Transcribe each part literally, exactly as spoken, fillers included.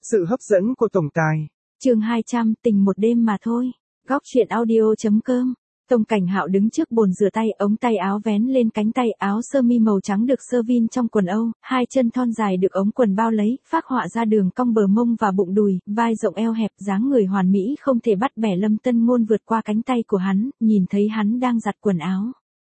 Sự hấp dẫn của tổng tài. Chương hai trăm, tình một đêm mà thôi. Góc truyện audio chấm com. Tông Cảnh Hạo đứng trước bồn rửa tay, ống tay áo vén lên cánh tay, áo sơ mi màu trắng được sơ vin trong quần âu, hai chân thon dài được ống quần bao lấy, phác họa ra đường cong bờ mông và bụng đùi, vai rộng eo hẹp, dáng người hoàn mỹ không thể bắt bẻ. Lâm Tân Ngôn vượt qua cánh tay của hắn, nhìn thấy hắn đang giặt quần áo.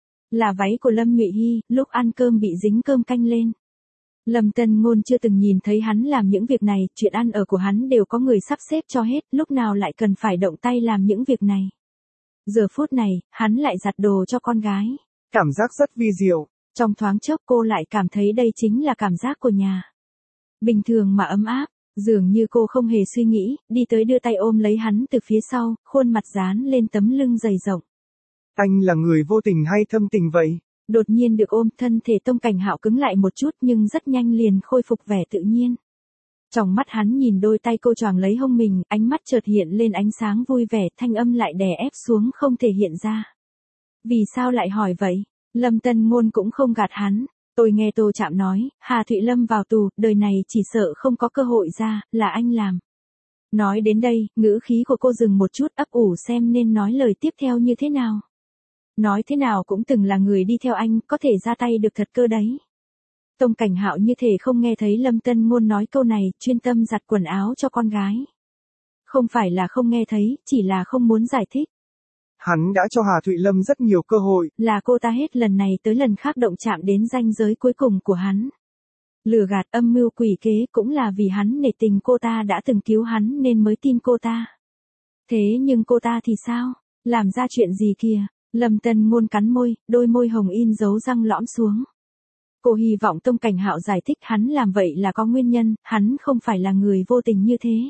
Là váy của Lâm Nhụy Hy, lúc ăn cơm bị dính cơm canh lên. Lâm Tân Ngôn chưa từng nhìn thấy hắn làm những việc này, chuyện ăn ở của hắn đều có người sắp xếp cho hết, lúc nào lại cần phải động tay làm những việc này. Giờ phút này, hắn lại giặt đồ cho con gái. Cảm giác rất vi diệu. Trong thoáng chốc cô lại cảm thấy đây chính là cảm giác của nhà. Bình thường mà ấm áp, dường như cô không hề suy nghĩ, đi tới đưa tay ôm lấy hắn từ phía sau, khuôn mặt dán lên tấm lưng dày rộng. Anh là người vô tình hay thâm tình vậy? Đột nhiên được ôm, thân thể Tông Cảnh Hạo cứng lại một chút nhưng rất nhanh liền khôi phục vẻ tự nhiên. Trong mắt hắn nhìn đôi tay cô choàng lấy hông mình, ánh mắt chợt hiện lên ánh sáng vui vẻ, thanh âm lại đè ép xuống không thể hiện ra. Vì sao lại hỏi vậy? Lâm Tân Ngôn cũng không gạt hắn. Tôi nghe Tô Trạm nói, Hà Thụy Lâm vào tù, đời này chỉ sợ không có cơ hội ra, là anh làm. Nói đến đây, ngữ khí của cô dừng một chút, ấp ủ xem nên nói lời tiếp theo như thế nào. Nói thế nào cũng từng là người đi theo anh, có thể ra tay được thật cơ đấy. Tông Cảnh Hạo như thể không nghe thấy Lâm Tân Ngôn nói câu này, chuyên tâm giặt quần áo cho con gái. Không phải là không nghe thấy, chỉ là không muốn giải thích. Hắn đã cho Hà Thụy Lâm rất nhiều cơ hội. Là cô ta hết lần này tới lần khác động chạm đến ranh giới cuối cùng của hắn. Lừa gạt, âm mưu quỷ kế, cũng là vì hắn nể tình cô ta đã từng cứu hắn nên mới tin cô ta. Thế nhưng cô ta thì sao? Làm ra chuyện gì kìa? Lâm Tân Ngôn cắn môi, đôi môi hồng in dấu răng lõm xuống. Cô hy vọng Tông Cảnh Hạo giải thích hắn làm vậy là có nguyên nhân, hắn không phải là người vô tình như thế.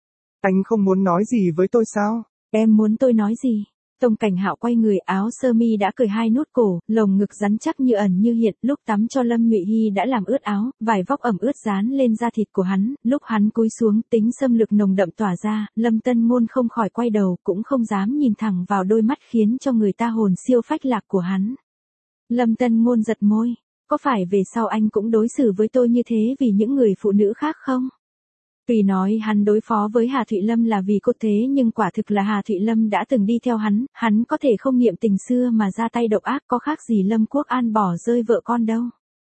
Anh không muốn nói gì với tôi sao? Em muốn tôi nói gì? Tông Cảnh Hạo quay người, áo sơ mi đã cởi hai nút cổ, lồng ngực rắn chắc như ẩn như hiện, lúc tắm cho Lâm Nhụy Hy đã làm ướt áo, vải vóc ẩm ướt dán lên da thịt của hắn, lúc hắn cúi xuống, tính xâm lược nồng đậm tỏa ra, Lâm Tân Ngôn không khỏi quay đầu, cũng không dám nhìn thẳng vào đôi mắt khiến cho người ta hồn siêu phách lạc của hắn. Lâm Tân Ngôn giật môi, có phải về sau anh cũng đối xử với tôi như thế vì những người phụ nữ khác không? Tuy nói hắn đối phó với Hà Thụy Lâm là vì cô thế nhưng quả thực là Hà Thụy Lâm đã từng đi theo hắn, hắn có thể không niệm tình xưa mà ra tay độc ác, có khác gì Lâm Quốc An bỏ rơi vợ con đâu.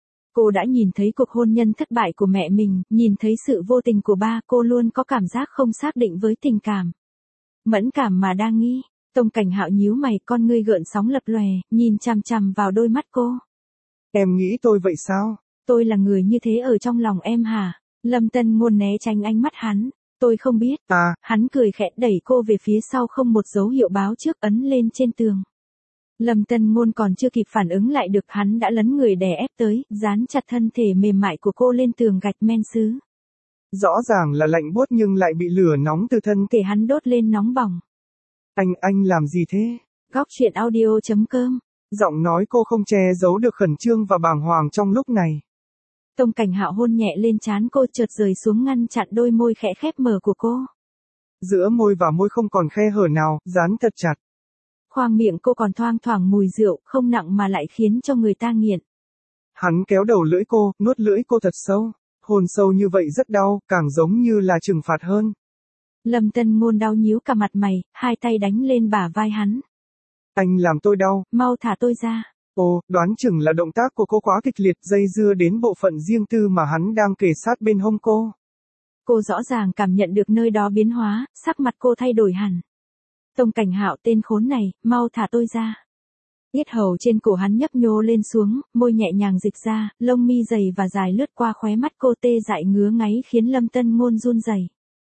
Cô đã nhìn thấy cuộc hôn nhân thất bại của mẹ mình, nhìn thấy sự vô tình của ba, cô luôn có cảm giác không xác định với tình cảm. Mẫn cảm mà đang nghi. Tông Cảnh Hạo nhíu mày, con ngươi gợn sóng lập lòe, nhìn chằm chằm vào đôi mắt cô. Em nghĩ tôi vậy sao? Tôi là người như thế ở trong lòng em hả? Lâm Tân Ngôn né tránh ánh mắt hắn. Tôi không biết. À. Hắn cười khẽ đẩy cô về phía sau, không một dấu hiệu báo trước, ấn lên trên tường. Lâm Tân Ngôn còn chưa kịp phản ứng lại được, hắn đã lấn người đè ép tới, dán chặt thân thể mềm mại của cô lên tường gạch men sứ. Rõ ràng là lạnh buốt nhưng lại bị lửa nóng từ thân thể hắn đốt lên nóng bỏng. Anh, anh làm gì thế? Góc truyện audio chấm com. Giọng nói cô không che giấu được khẩn trương và bàng hoàng trong lúc này. Tông Cảnh Hạo hôn nhẹ lên trán cô, chợt rời xuống ngăn chặn đôi môi khẽ khép mở của cô. Giữa môi và môi không còn khe hở nào, dán thật chặt. Khoang miệng cô còn thoang thoảng mùi rượu, không nặng mà lại khiến cho người ta nghiện. Hắn kéo đầu lưỡi cô, nuốt lưỡi cô thật sâu. Hôn sâu như vậy rất đau, càng giống như là trừng phạt hơn. Lâm Tân Ngôn đau nhíu cả mặt mày, hai tay đánh lên bả vai hắn. Anh làm tôi đau. Mau thả tôi ra. Ồ, đoán chừng là động tác của cô quá kịch liệt, dây dưa đến bộ phận riêng tư mà hắn đang kề sát bên hông cô. Cô rõ ràng cảm nhận được nơi đó biến hóa, sắc mặt cô thay đổi hẳn. Tông Cảnh Hạo, tên khốn này, mau thả tôi ra. Yết hầu trên cổ hắn nhấp nhô lên xuống, môi nhẹ nhàng dịch ra, lông mi dày và dài lướt qua khóe mắt cô, tê dại ngứa ngáy khiến Lâm Tân Ngôn run rẩy.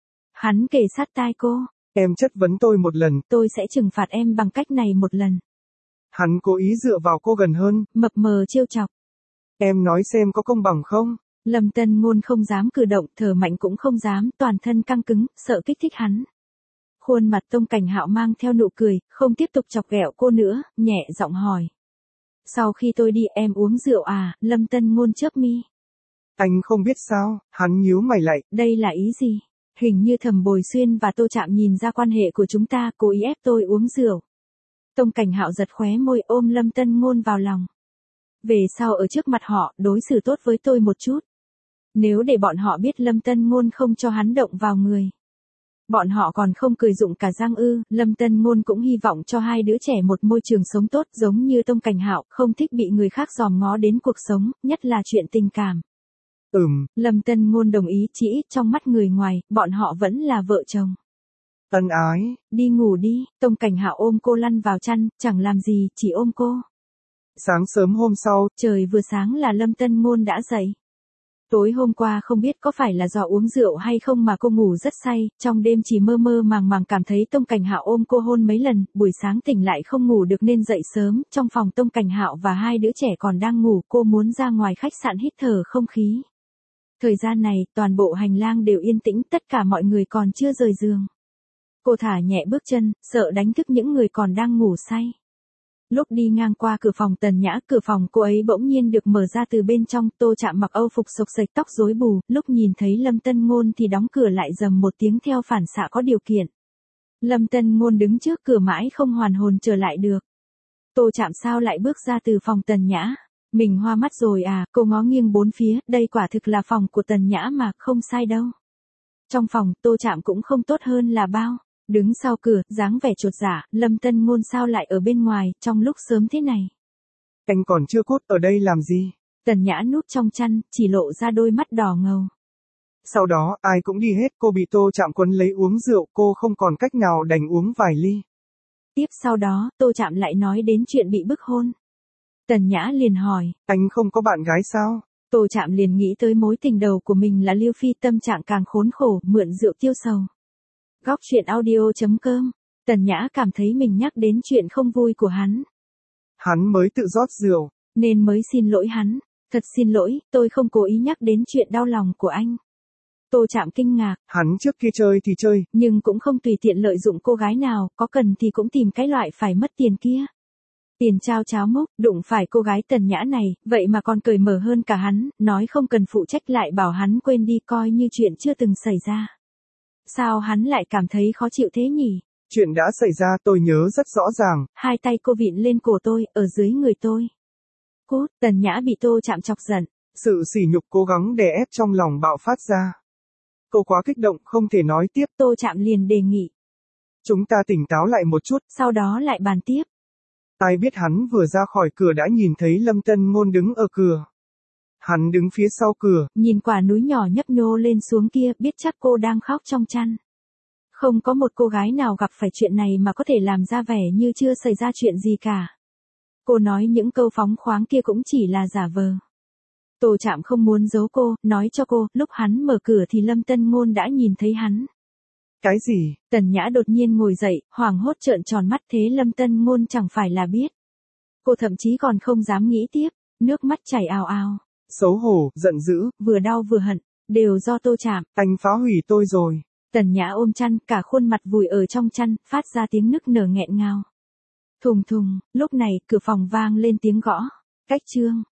Hắn kề sát tai cô. Em chất vấn tôi một lần. Tôi sẽ trừng phạt em bằng cách này một lần. Hắn cố ý dựa vào cô gần hơn. Mập mờ trêu chọc. Em nói xem có công bằng không? Lâm Tân Ngôn không dám cử động, thở mạnh cũng không dám, toàn thân căng cứng, sợ kích thích hắn. Khuôn mặt Tông Cảnh Hạo mang theo nụ cười, không tiếp tục chọc ghẹo cô nữa, nhẹ giọng hỏi. Sau khi tôi đi em uống rượu à? Lâm Tân Ngôn chớp mi. Anh không biết sao? Hắn nhíu mày lại. Đây là ý gì? Hình như Thẩm Bồi Xuyên và Tô Trạm nhìn ra quan hệ của chúng ta, cố ý ép tôi uống rượu. Tông Cảnh Hạo giật khóe môi, ôm Lâm Tân Ngôn vào lòng. Về sau ở trước mặt họ, đối xử tốt với tôi một chút. Nếu để bọn họ biết Lâm Tân Ngôn không cho hắn động vào người. Bọn họ còn không cười dụng cả răng ư. Lâm Tân Ngôn cũng hy vọng cho hai đứa trẻ một môi trường sống tốt giống như Tông Cảnh Hạo, không thích bị người khác dòm ngó đến cuộc sống, nhất là chuyện tình cảm. Ừm. Lâm Tân Ngôn đồng ý, chỉ ít trong mắt người ngoài, bọn họ vẫn là vợ chồng. Ân ái. Đi ngủ đi. Tông Cảnh Hạo ôm cô lăn vào chăn, chẳng làm gì, chỉ ôm cô. Sáng sớm hôm sau, trời vừa sáng là Lâm Tân Ngôn đã dậy. Tối hôm qua không biết có phải là do uống rượu hay không mà cô ngủ rất say, trong đêm chỉ mơ mơ màng màng cảm thấy Tông Cảnh Hạo ôm cô hôn mấy lần, buổi sáng tỉnh lại không ngủ được nên dậy sớm, trong phòng Tông Cảnh Hạo và hai đứa trẻ còn đang ngủ, cô muốn ra ngoài khách sạn hít thở không khí. Thời gian này, toàn bộ hành lang đều yên tĩnh, tất cả mọi người còn chưa rời giường. Cô thả nhẹ bước chân, sợ đánh thức những người còn đang ngủ say. Lúc đi ngang qua cửa phòng Tần Nhã, cửa phòng cô ấy bỗng nhiên được mở ra từ bên trong, Tô Trạm mặc âu phục xộc xệch tóc rối bù, lúc nhìn thấy Lâm Tân Ngôn thì đóng cửa lại rầm một tiếng theo phản xạ có điều kiện. Lâm Tân Ngôn đứng trước cửa mãi không hoàn hồn trở lại được. Tô Trạm sao lại bước ra từ phòng Tần Nhã? Mình hoa mắt rồi à? Cô ngó nghiêng bốn phía, đây quả thực là phòng của Tần Nhã mà, không sai đâu. Trong phòng, Tô Trạm cũng không tốt hơn là bao. Đứng sau cửa, dáng vẻ chột dạ, Lâm Tân Ngôn sao lại ở bên ngoài, trong lúc sớm thế này. Anh còn chưa cốt ở đây làm gì? Tần Nhã núp trong chăn, chỉ lộ ra đôi mắt đỏ ngầu. Sau đó, ai cũng đi hết, cô bị Tô Trạm quấn lấy uống rượu, cô không còn cách nào đành uống vài ly. Tiếp sau đó, Tô Trạm lại nói đến chuyện bị bức hôn. Tần Nhã liền hỏi. Anh không có bạn gái sao? Tô Trạm liền nghĩ tới mối tình đầu của mình là Lưu Phi, tâm trạng càng khốn khổ, mượn rượu tiêu sầu. Góc truyện audio chấm com. Tần Nhã cảm thấy mình nhắc đến chuyện không vui của hắn. Hắn mới tự rót rượu. Nên mới xin lỗi hắn. Thật xin lỗi, tôi không cố ý nhắc đến chuyện đau lòng của anh. Tô Trạm kinh ngạc. Hắn trước kia chơi thì chơi. Nhưng cũng không tùy tiện lợi dụng cô gái nào, có cần thì cũng tìm cái loại phải mất tiền kia. Tiền trao cháo múc, đụng phải cô gái Tần Nhã này, vậy mà còn cởi mở hơn cả hắn, nói không cần phụ trách lại bảo hắn quên đi coi như chuyện chưa từng xảy ra. Sao hắn lại cảm thấy khó chịu thế nhỉ? Chuyện đã xảy ra tôi nhớ rất rõ ràng. Hai tay cô vịn lên cổ tôi, ở dưới người tôi. Cút, Tần Nhã bị Tô Trạm chọc giận. Sự sỉ nhục cố gắng đè ép trong lòng bạo phát ra. Cô quá kích động, không thể nói tiếp. Tô Trạm liền đề nghị. Chúng ta tỉnh táo lại một chút. Sau đó lại bàn tiếp. Ai biết hắn vừa ra khỏi cửa đã nhìn thấy Lâm Tân Ngôn đứng ở cửa. Hắn đứng phía sau cửa. Nhìn quả núi nhỏ nhấp nhô lên xuống kia, biết chắc cô đang khóc trong chăn. Không có một cô gái nào gặp phải chuyện này mà có thể làm ra vẻ như chưa xảy ra chuyện gì cả. Cô nói những câu phóng khoáng kia cũng chỉ là giả vờ. Tô Trạm không muốn giấu cô, nói cho cô, lúc hắn mở cửa thì Lâm Tân Ngôn đã nhìn thấy hắn. Cái gì? Tần Nhã đột nhiên ngồi dậy, hoảng hốt trợn tròn mắt, thế Lâm Tân Ngôn chẳng phải là biết. Cô thậm chí còn không dám nghĩ tiếp, nước mắt chảy ào ào. Xấu hổ, giận dữ, vừa đau vừa hận, đều do Tô Trạm. Anh phá hủy tôi rồi. Tần Nhã ôm chăn, cả khuôn mặt vùi ở trong chăn, phát ra tiếng nức nở nghẹn ngào. Thùng thùng, lúc này, cửa phòng vang lên tiếng gõ. Cách chương.